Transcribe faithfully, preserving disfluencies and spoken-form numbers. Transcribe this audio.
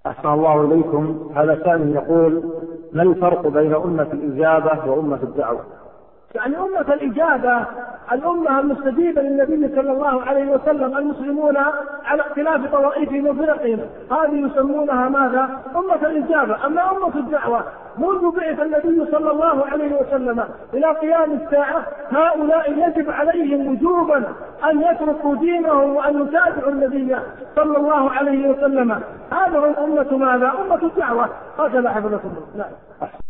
أحسن الله إليكم. هذا سائل يقول: ما الفرق بين أمة الإجابة وأمة الدعوة؟ يعني أمة الإجابة الأمة المستجيبة للنبي صلى الله عليه وسلم، المسلمون على اختلاف طوائفهم وفرقهم، هذه يسمونها ماذا؟ أمة الإجابة. أما أمة الدعوة منذ بعث النبي صلى الله عليه وسلم إلى قيام الساعة هؤلاء يجب عليهم وجوبا أن يتركوا دينهم وأن يتابعوا النبي صلى الله عليه وسلم. هذا الأمة ماذا؟ أمة الدعوة. هذا لا حفظكم.